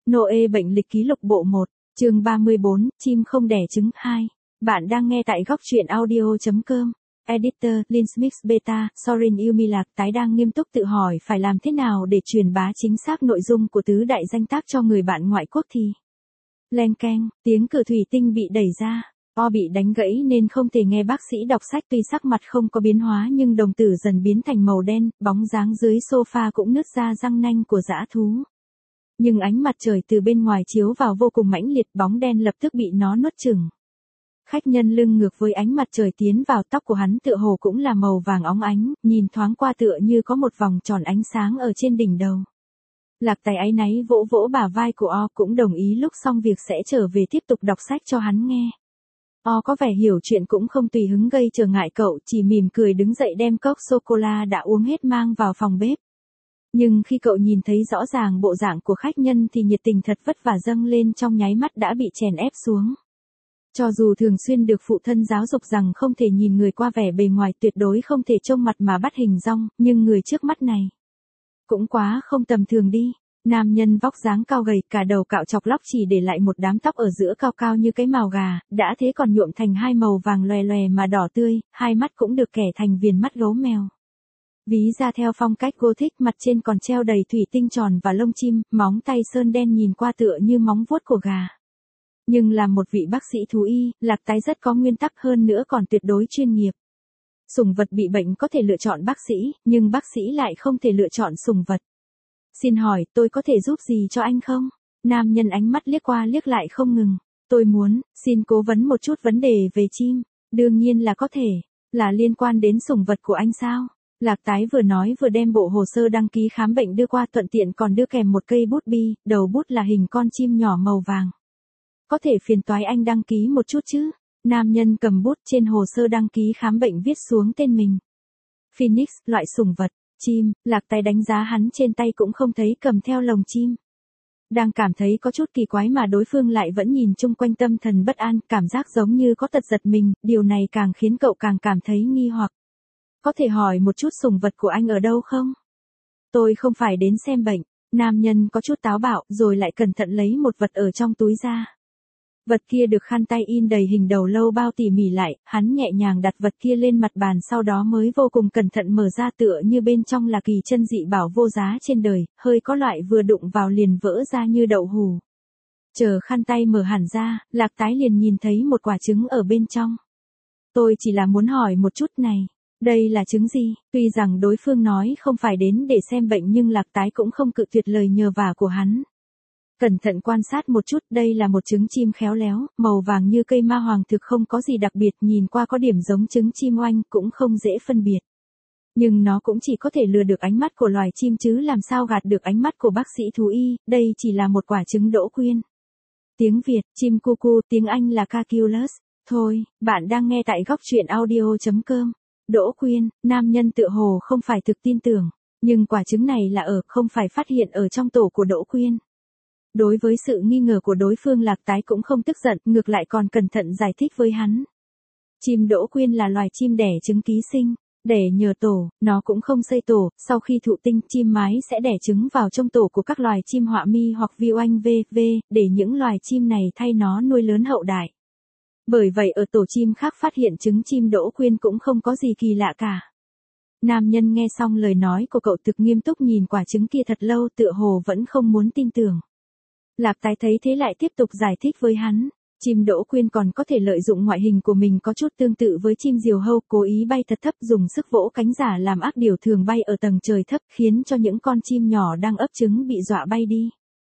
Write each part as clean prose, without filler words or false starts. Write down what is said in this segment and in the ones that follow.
Noe bệnh lịch ký lục bộ 1, chương 34, chim không đẻ trứng 2. Bạn đang nghe tại góc truyện audio.com. Editor, Linsmix Beta, Sorin Yumilak tái đang nghiêm túc tự hỏi phải làm thế nào để truyền bá chính xác nội dung của tứ đại danh tác cho người bạn ngoại quốc thì. Leng keng, tiếng cửa thủy tinh bị đẩy ra. O bị đánh gãy nên không thể nghe bác sĩ đọc sách, tuy sắc mặt không có biến hóa nhưng đồng tử dần biến thành màu đen, bóng dáng dưới sofa cũng nứt ra răng nanh của dã thú. Nhưng ánh mặt trời từ bên ngoài chiếu vào vô cùng mãnh liệt, bóng đen lập tức bị nó nuốt chửng. Khách nhân lưng ngược với ánh mặt trời tiến vào, tóc của hắn tựa hồ cũng là màu vàng óng ánh, nhìn thoáng qua tựa như có một vòng tròn ánh sáng ở trên đỉnh đầu. Lạc Tài áy náy vỗ vỗ bả vai của O, cũng đồng ý lúc xong việc sẽ trở về tiếp tục đọc sách cho hắn nghe. O có vẻ hiểu chuyện cũng không tùy hứng gây trở ngại cậu, chỉ mỉm cười đứng dậy đem cốc sô-cô-la đã uống hết mang vào phòng bếp. Nhưng khi cậu nhìn thấy rõ ràng bộ dạng của khách nhân thì nhiệt tình thật vất vả dâng lên trong nháy mắt đã bị chèn ép xuống. Cho dù thường xuyên được phụ thân giáo dục rằng không thể nhìn người qua vẻ bề ngoài, tuyệt đối không thể trông mặt mà bắt hình dong, nhưng người trước mắt này cũng quá không tầm thường đi. Nam nhân vóc dáng cao gầy, cả đầu cạo chọc lóc chỉ để lại một đám tóc ở giữa cao cao như cái mào gà, đã thế còn nhuộm thành hai màu vàng lòe lòe mà đỏ tươi, hai mắt cũng được kẻ thành viền mắt gấu mèo. Ví ra theo phong cách Gothic, mặt trên còn treo đầy thủy tinh tròn và lông chim, móng tay sơn đen nhìn qua tựa như móng vuốt của gà. Nhưng là một vị bác sĩ thú y, Lạc Tái rất có nguyên tắc, hơn nữa còn tuyệt đối chuyên nghiệp. Sủng vật bị bệnh có thể lựa chọn bác sĩ, nhưng bác sĩ lại không thể lựa chọn sủng vật. Xin hỏi, tôi có thể giúp gì cho anh không? Nam nhân ánh mắt liếc qua liếc lại không ngừng. Tôi muốn, xin cố vấn một chút vấn đề về chim. Đương nhiên là có thể. Là liên quan đến sủng vật của anh sao? Lạc Tái vừa nói vừa đem bộ hồ sơ đăng ký khám bệnh đưa qua, thuận tiện còn đưa kèm một cây bút bi, đầu bút là hình con chim nhỏ màu vàng. Có thể phiền toái anh đăng ký một chút chứ? Nam nhân cầm bút, trên hồ sơ đăng ký khám bệnh viết xuống tên mình. Phoenix, loại sủng vật. Chim. Lạc Tài đánh giá hắn trên tay cũng không thấy cầm theo lồng chim. Đang cảm thấy có chút kỳ quái mà đối phương lại vẫn nhìn chung quanh, tâm thần bất an, cảm giác giống như có tật giật mình, điều này càng khiến cậu càng cảm thấy nghi hoặc. Có thể hỏi một chút sủng vật của anh ở đâu không? Tôi không phải đến xem bệnh. Nam nhân có chút táo bạo, rồi lại cẩn thận lấy một vật ở trong túi ra. Vật kia được khăn tay in đầy hình đầu lâu bao tỉ mỉ lại, hắn nhẹ nhàng đặt vật kia lên mặt bàn, sau đó mới vô cùng cẩn thận mở ra, tựa như bên trong là kỳ chân dị bảo vô giá trên đời, hơi có loại vừa đụng vào liền vỡ ra như đậu hù. Chờ khăn tay mở hẳn ra, Lạc Tái liền nhìn thấy một quả trứng ở bên trong. Tôi chỉ là muốn hỏi một chút này, đây là trứng gì? Tuy rằng đối phương nói không phải đến để xem bệnh nhưng Lạc Tái cũng không cự tuyệt lời nhờ vả của hắn. Cẩn thận quan sát một chút, đây là một trứng chim khéo léo, màu vàng như cây ma hoàng, thực không có gì đặc biệt, nhìn qua có điểm giống trứng chim oanh, cũng không dễ phân biệt. Nhưng nó cũng chỉ có thể lừa được ánh mắt của loài chim chứ làm sao gạt được ánh mắt của bác sĩ thú y, đây chỉ là một quả trứng đỗ quyên. Tiếng Việt, chim cu cu, tiếng Anh là Caculus. Thôi, bạn đang nghe tại góc truyện audio.com. Đỗ quyên, nam nhân tựa hồ không phải thực tin tưởng, nhưng quả trứng này là không phải phát hiện ở trong tổ của đỗ quyên. Đối với sự nghi ngờ của đối phương, Lạc Tái cũng không tức giận, ngược lại còn cẩn thận giải thích với hắn. Chim đỗ quyên là loài chim đẻ trứng ký sinh, đẻ nhờ tổ, nó cũng không xây tổ, sau khi thụ tinh, chim mái sẽ đẻ trứng vào trong tổ của các loài chim họa mi hoặc vi oanh v.v., để những loài chim này thay nó nuôi lớn hậu đại. Bởi vậy ở tổ chim khác phát hiện trứng chim đỗ quyên cũng không có gì kỳ lạ cả. Nam nhân nghe xong lời nói của cậu thực nghiêm túc nhìn quả trứng kia thật lâu, tựa hồ vẫn không muốn tin tưởng. Lạc Tái thấy thế lại tiếp tục giải thích với hắn. Chim đỗ quyên còn có thể lợi dụng ngoại hình của mình có chút tương tự với chim diều hâu, cố ý bay thật thấp, dùng sức vỗ cánh giả làm ác điều thường bay ở tầng trời thấp, khiến cho những con chim nhỏ đang ấp trứng bị dọa bay đi.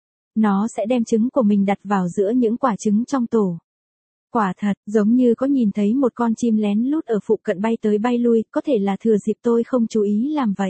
Nó sẽ đem trứng của mình đặt vào giữa những quả trứng trong tổ. Quả thật, giống như có nhìn thấy một con chim lén lút ở phụ cận bay tới bay lui, có thể là thừa dịp tôi không chú ý làm vậy.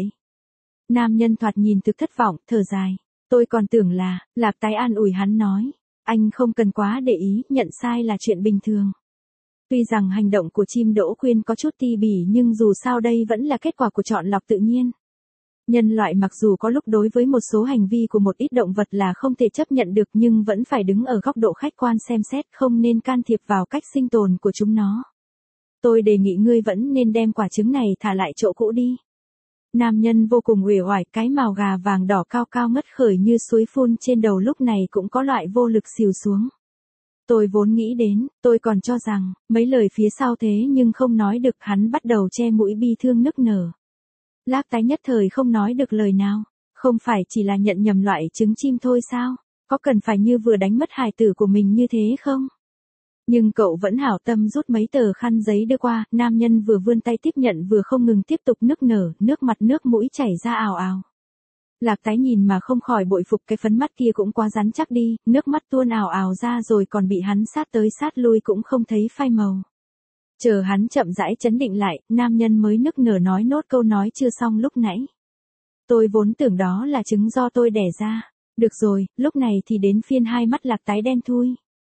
Nam nhân thoạt nhìn thực thất vọng, thở dài. Tôi còn tưởng là, Lạc Tái an ủi hắn nói. Anh không cần quá để ý, nhận sai là chuyện bình thường. Tuy rằng hành động của chim đỗ quyên có chút ti bỉ nhưng dù sao đây vẫn là kết quả của chọn lọc tự nhiên. Nhân loại mặc dù có lúc đối với một số hành vi của một ít động vật là không thể chấp nhận được nhưng vẫn phải đứng ở góc độ khách quan xem xét, không nên can thiệp vào cách sinh tồn của chúng nó. Tôi đề nghị ngươi vẫn nên đem quả trứng này thả lại chỗ cũ đi. Nam nhân vô cùng uể oải, cái mào gà vàng đỏ cao cao ngất khởi như suối phun trên đầu lúc này cũng có loại vô lực xìu xuống. Tôi vốn nghĩ đến, tôi còn cho rằng, mấy lời phía sau thế nhưng không nói được, hắn bắt đầu che mũi bi thương nức nở. Lác tái nhất thời không nói được lời nào, không phải chỉ là nhận nhầm loại trứng chim thôi sao, có cần phải như vừa đánh mất hài tử của mình như thế không? Nhưng cậu vẫn hảo tâm rút mấy tờ khăn giấy đưa qua, nam nhân vừa vươn tay tiếp nhận vừa không ngừng tiếp tục nức nở, nước mặt nước mũi chảy ra ào ào. Lạc tái nhìn mà không khỏi bội phục, cái phấn mắt kia cũng quá rắn chắc đi, nước mắt tuôn ào ào ra rồi còn bị hắn sát tới sát lui cũng không thấy phai màu. Chờ hắn chậm rãi chấn định lại, nam nhân mới nức nở nói nốt câu nói chưa xong lúc nãy. Tôi vốn tưởng đó là trứng do tôi đẻ ra. Được rồi, lúc này thì đến phiên hai mắt Lạc tái đen thui.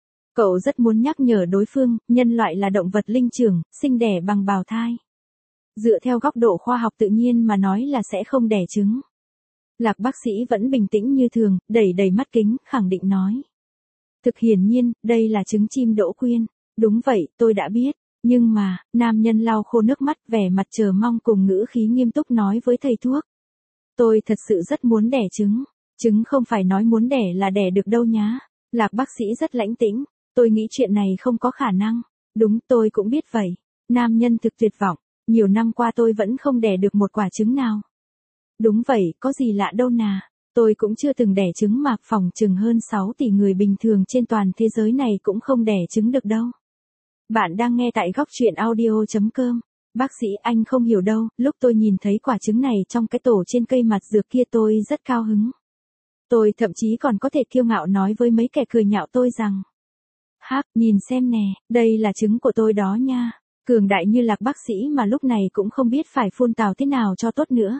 Cậu rất muốn nhắc nhở đối phương, nhân loại là động vật linh trưởng, sinh đẻ bằng bào thai. Dựa theo góc độ khoa học tự nhiên mà nói là sẽ không đẻ trứng. Lạc bác sĩ vẫn bình tĩnh như thường, đẩy đầy mắt kính, khẳng định nói. Thực hiển nhiên, đây là trứng chim đỗ quyên. Đúng vậy, tôi đã biết. Nhưng mà, nam nhân lau khô nước mắt, vẻ mặt chờ mong cùng ngữ khí nghiêm túc nói với thầy thuốc. Tôi thật sự rất muốn đẻ trứng. Trứng không phải nói muốn đẻ là đẻ được đâu nhá. Lạc bác sĩ rất lãnh tĩnh. Tôi nghĩ chuyện này không có khả năng. Đúng, tôi cũng biết vậy. Nam nhân thực tuyệt vọng. Nhiều năm qua tôi vẫn không đẻ được một quả trứng nào. Đúng vậy, có gì lạ đâu nà. Tôi cũng chưa từng đẻ trứng mà, phỏng chừng hơn 6 tỷ người bình thường trên toàn thế giới này cũng không đẻ trứng được đâu. Bạn đang nghe tại góc truyện audio.com. Bác sĩ, anh không hiểu đâu, lúc tôi nhìn thấy quả trứng này trong cái tổ trên cây mặt dược kia tôi rất cao hứng. Tôi thậm chí còn có thể kiêu ngạo nói với mấy kẻ cười nhạo tôi rằng. Hắc, nhìn xem nè, đây là trứng của tôi đó nha. Cường đại như Lạc bác sĩ mà lúc này cũng không biết phải phun tào thế nào cho tốt nữa.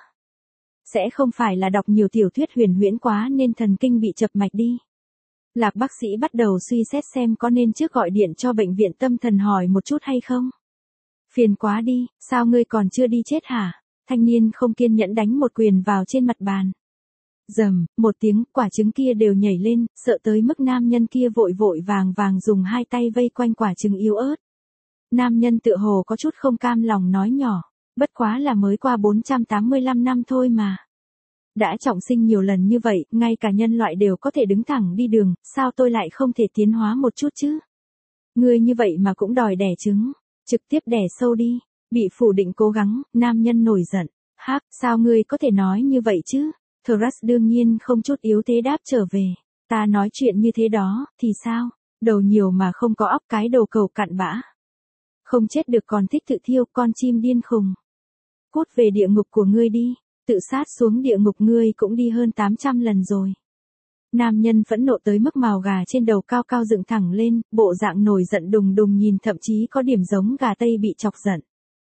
Sẽ không phải là đọc nhiều tiểu thuyết huyền huyễn quá nên thần kinh bị chập mạch đi. Lạc bác sĩ bắt đầu suy xét xem có nên trước gọi điện cho bệnh viện tâm thần hỏi một chút hay không. Phiền quá đi, sao ngươi còn chưa đi chết hả? Thanh niên không kiên nhẫn đánh một quyền vào trên mặt bàn. Rầm, một tiếng, quả trứng kia đều nhảy lên, sợ tới mức nam nhân kia vội vội vàng vàng dùng hai tay vây quanh quả trứng yếu ớt. Nam nhân tựa hồ có chút không cam lòng nói nhỏ, bất quá là mới qua 485 năm thôi mà. Đã trọng sinh nhiều lần như vậy, ngay cả nhân loại đều có thể đứng thẳng đi đường, sao tôi lại không thể tiến hóa một chút chứ? Ngươi như vậy mà cũng đòi đẻ trứng, trực tiếp đẻ sâu đi. Bị phủ định cố gắng, nam nhân nổi giận. Hắc, sao ngươi có thể nói như vậy chứ? Thras đương nhiên không chút yếu thế đáp trở về. Ta nói chuyện như thế đó, thì sao? Đầu nhiều mà không có óc, cái đầu cầu cặn bã. Không chết được còn thích tự thiêu, con chim điên khùng. Cút về địa ngục của ngươi đi. Tự sát xuống địa ngục ngươi cũng đi hơn 800 lần rồi. Nam nhân phẫn nộ tới mức mào gà trên đầu cao cao dựng thẳng lên, bộ dạng nổi giận đùng đùng nhìn thậm chí có điểm giống gà Tây bị chọc giận.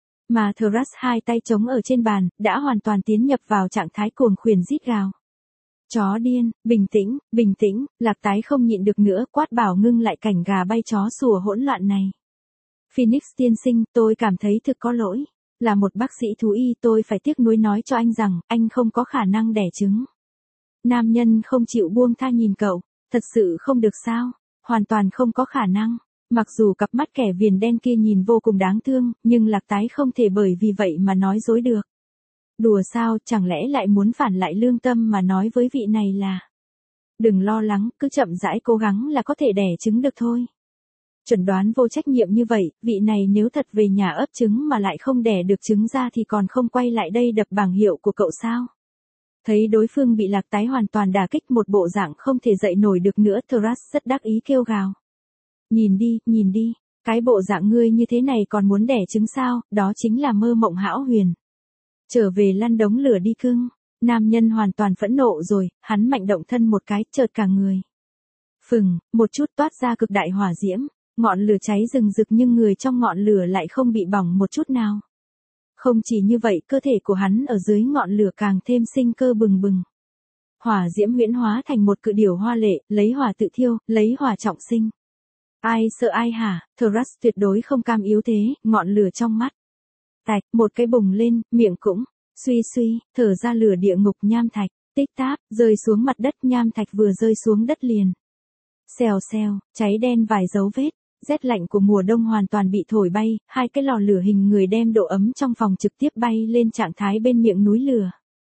Mà Thras hai tay trống ở trên bàn, đã hoàn toàn tiến nhập vào trạng thái cuồng khuyển rít gào. Chó điên, bình tĩnh, Lạc tái không nhịn được nữa, quát bảo ngưng lại cảnh gà bay chó sủa hỗn loạn này. Phoenix tiên sinh, tôi cảm thấy thực có lỗi. Là một bác sĩ thú y tôi phải tiếc nuối nói cho anh rằng, anh không có khả năng đẻ trứng. Nam nhân không chịu buông tha nhìn cậu, thật sự không được sao, hoàn toàn không có khả năng. Mặc dù cặp mắt kẻ viền đen kia nhìn vô cùng đáng thương, nhưng Lạc tái không thể bởi vì vậy mà nói dối được. Đùa sao, chẳng lẽ lại muốn phản lại lương tâm mà nói với vị này là. Đừng lo lắng, cứ chậm rãi cố gắng là có thể đẻ trứng được thôi. Chuẩn đoán vô trách nhiệm như vậy, vị này nếu thật về nhà ấp trứng mà lại không đẻ được trứng ra thì còn không quay lại đây đập bảng hiệu của cậu sao? Thấy đối phương bị Lạc tái hoàn toàn đả kích, một bộ dạng không thể dậy nổi được nữa, Thras rất đắc ý kêu gào. Nhìn đi, cái bộ dạng ngươi như thế này còn muốn đẻ trứng sao, đó chính là mơ mộng hão huyền. Trở về lăn đống lửa đi cưng. Nam nhân hoàn toàn phẫn nộ rồi, hắn mạnh động thân một cái, chợt cả người. Phừng, một chút toát ra cực đại hỏa diễm. Ngọn lửa cháy rừng rực nhưng người trong ngọn lửa lại không bị bỏng một chút nào. Không chỉ như vậy, cơ thể của hắn ở dưới ngọn lửa càng thêm sinh cơ bừng bừng. Hỏa diễm huyễn hóa thành một cự điểu hoa lệ, lấy hỏa tự thiêu, lấy hỏa trọng sinh. Ai sợ ai hả? Thras tuyệt đối không cam yếu thế, ngọn lửa trong mắt. Tạch, một cái bùng lên, miệng cũng, suy, thở ra lửa địa ngục nham thạch, tích táp, rơi xuống mặt đất, nham thạch vừa rơi xuống đất liền. Xèo, cháy đen vài dấu vết. Rét lạnh của mùa đông hoàn toàn bị thổi bay, hai cái lò lửa hình người đem độ ấm trong phòng trực tiếp bay lên trạng thái bên miệng núi lửa.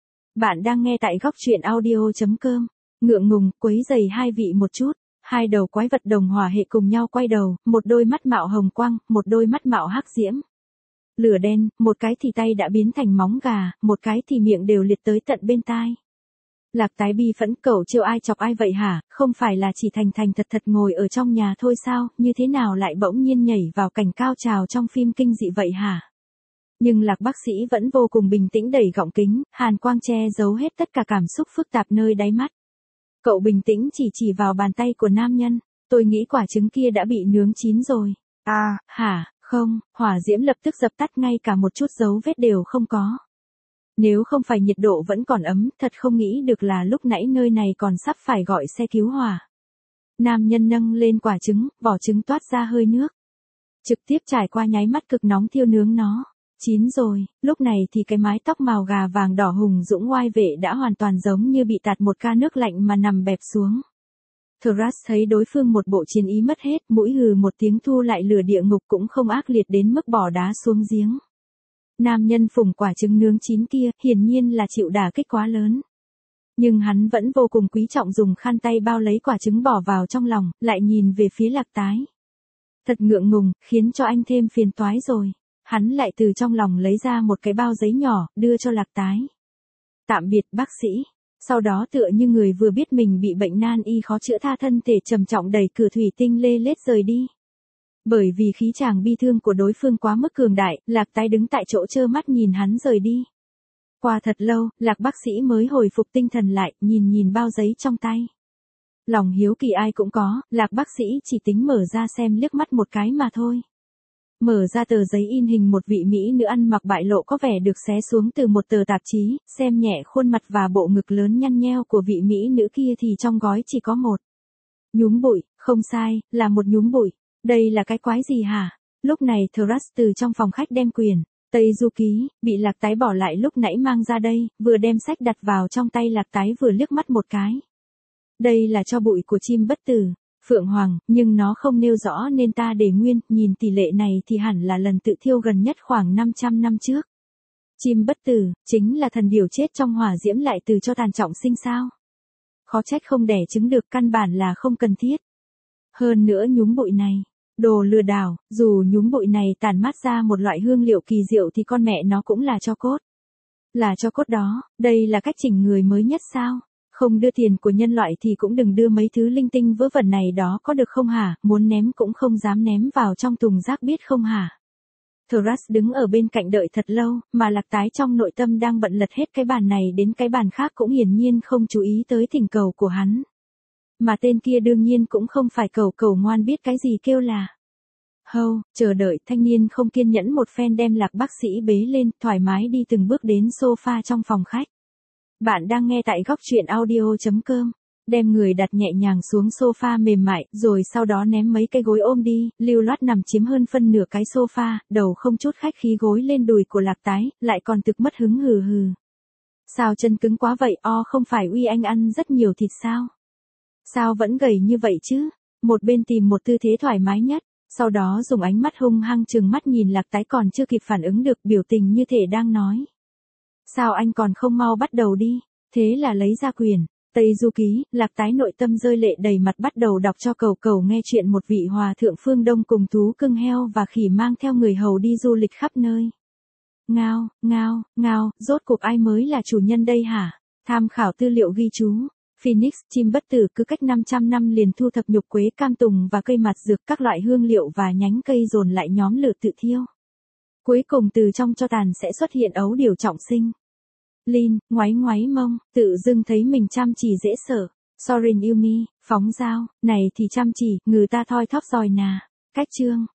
Bạn đang nghe tại góc truyện audio.com. Ngượng ngùng, quấy giày hai vị một chút. Hai đầu quái vật đồng hỏa hệ cùng nhau quay đầu, một đôi mắt mạo hồng quang, một đôi mắt mạo hắc diễm. Lửa đen, một cái thì tay đã biến thành móng gà, một cái thì miệng đều liệt tới tận bên tai. Lạc Tái bi phẫn, cậu trêu ai chọc ai vậy hả, không phải là chỉ thành thật ngồi ở trong nhà thôi sao, như thế nào lại bỗng nhiên nhảy vào cảnh cao trào trong phim kinh dị vậy hả? Nhưng Lạc bác sĩ vẫn vô cùng bình tĩnh đẩy gọng kính, hàn quang che giấu hết tất cả cảm xúc phức tạp nơi đáy mắt. Cậu bình tĩnh chỉ vào bàn tay của nam nhân, tôi nghĩ quả trứng kia đã bị nướng chín rồi. À, hả, không, hỏa diễm lập tức dập tắt ngay cả một chút dấu vết đều không có. Nếu không phải nhiệt độ vẫn còn ấm, thật không nghĩ được là lúc nãy nơi này còn sắp phải gọi xe cứu hỏa. Nam nhân nâng lên quả trứng, vỏ trứng toát ra hơi nước. Trực tiếp trải qua nháy mắt cực nóng thiêu nướng nó. Chín rồi, lúc này thì cái mái tóc màu gà vàng đỏ hùng dũng oai vệ đã hoàn toàn giống như bị tạt một ca nước lạnh mà nằm bẹp xuống. Thras thấy đối phương một bộ chiến ý mất hết, mũi hừ một tiếng thu lại lửa địa ngục cũng không ác liệt đến mức bỏ đá xuống giếng. Nam nhân phủng quả trứng nướng chín kia, hiển nhiên là chịu đả kích quá lớn. Nhưng hắn vẫn vô cùng quý trọng dùng khăn tay bao lấy quả trứng bỏ vào trong lòng, lại nhìn về phía Lạc Tái. Thật ngượng ngùng, khiến cho anh thêm phiền toái rồi. Hắn lại từ trong lòng lấy ra một cái bao giấy nhỏ, đưa cho Lạc Tái. Tạm biệt bác sĩ. Sau đó tựa như người vừa biết mình bị bệnh nan y khó chữa tha thân thể trầm trọng đẩy cửa thủy tinh lê lết rời đi. Bởi vì khí chàng bi thương của đối phương quá mức cường đại, Lạc Tái đứng tại chỗ trơ mắt nhìn hắn rời đi. Qua thật lâu, Lạc bác sĩ mới hồi phục tinh thần lại, nhìn bao giấy trong tay. Lòng hiếu kỳ ai cũng có, Lạc bác sĩ chỉ tính mở ra xem liếc mắt một cái mà thôi. Mở ra tờ giấy in hình một vị mỹ nữ ăn mặc bại lộ có vẻ được xé xuống từ một tờ tạp chí, xem nhẹ khuôn mặt và bộ ngực lớn nhăn nheo của vị mỹ nữ kia thì trong gói chỉ có một nhúm bụi, không sai, là một nhúm bụi. Đây là cái quái gì hả? Lúc này Thras từ trong phòng khách đem quyển Tây Du Ký, bị Lạc Tái bỏ lại lúc nãy mang ra đây, vừa đem sách đặt vào trong tay Lạc Tái vừa liếc mắt một cái. Đây là cho bụi của chim bất tử, Phượng Hoàng, nhưng nó không nêu rõ nên ta để nguyên, nhìn tỷ lệ này thì hẳn là lần tự thiêu gần nhất khoảng 500 năm trước. Chim bất tử, chính là thần điểu chết trong hỏa diễm lại từ cho tàn trọng sinh sao? Khó trách không đẻ trứng được, căn bản là không cần thiết. Hơn nữa nhúm bụi này, đồ lừa đảo, dù nhúm bụi này tản mát ra một loại hương liệu kỳ diệu thì con mẹ nó cũng là tro cốt. Là tro cốt đó, đây là cách chỉnh người mới nhất sao? Không đưa tiền của nhân loại thì cũng đừng đưa mấy thứ linh tinh vớ vẩn này đó có được không hả? Muốn ném cũng không dám ném vào trong thùng rác biết không hả? Thras đứng ở bên cạnh đợi thật lâu, mà Lạc Tái trong nội tâm đang bận lật hết cái bàn này đến cái bàn khác cũng hiển nhiên không chú ý tới thỉnh cầu của hắn. Mà tên kia đương nhiên cũng không phải cầu ngoan biết cái gì kêu là. Hâu, chờ đợi, thanh niên không kiên nhẫn một phen đem Lạc bác sĩ bế lên, thoải mái đi từng bước đến sofa trong phòng khách. Bạn đang nghe tại góc truyện audio.com. Đem người đặt nhẹ nhàng xuống sofa mềm mại, rồi sau đó ném mấy cái gối ôm đi, lưu loát nằm chiếm hơn phân nửa cái sofa, đầu không chút khách khí gối lên đùi của Lạc Tái, lại còn thực mất hứng hừ hừ. Sao chân cứng quá vậy, không phải uy anh ăn rất nhiều thịt sao? Sao vẫn gầy như vậy chứ? Một bên tìm một tư thế thoải mái nhất, sau đó dùng ánh mắt hung hăng trừng mắt nhìn Lạc Tái còn chưa kịp phản ứng được, biểu tình như thể đang nói. Sao anh còn không mau bắt đầu đi? Thế là lấy ra quyển Tây Du Ký, Lạc Tái nội tâm rơi lệ đầy mặt bắt đầu đọc cho cầu nghe chuyện một vị hòa thượng phương Đông cùng thú cưng heo và khỉ mang theo người hầu đi du lịch khắp nơi. Ngao, ngao, ngao, rốt cuộc ai mới là chủ nhân đây hả? Tham khảo tư liệu ghi chú. Phoenix, chim bất tử cứ cách 500 năm liền thu thập nhục quế cam tùng và cây mạt dược, các loại hương liệu và nhánh cây dồn lại nhóm lửa tự thiêu. Cuối cùng từ trong cho tàn sẽ xuất hiện ấu điểu trọng sinh. Lin, ngoáy mông, tự dưng thấy mình chăm chỉ dễ sợ. Sorin Yumi, phóng dao, này thì chăm chỉ, ngừ ta thoi thóp giỏi nà. Cách chương.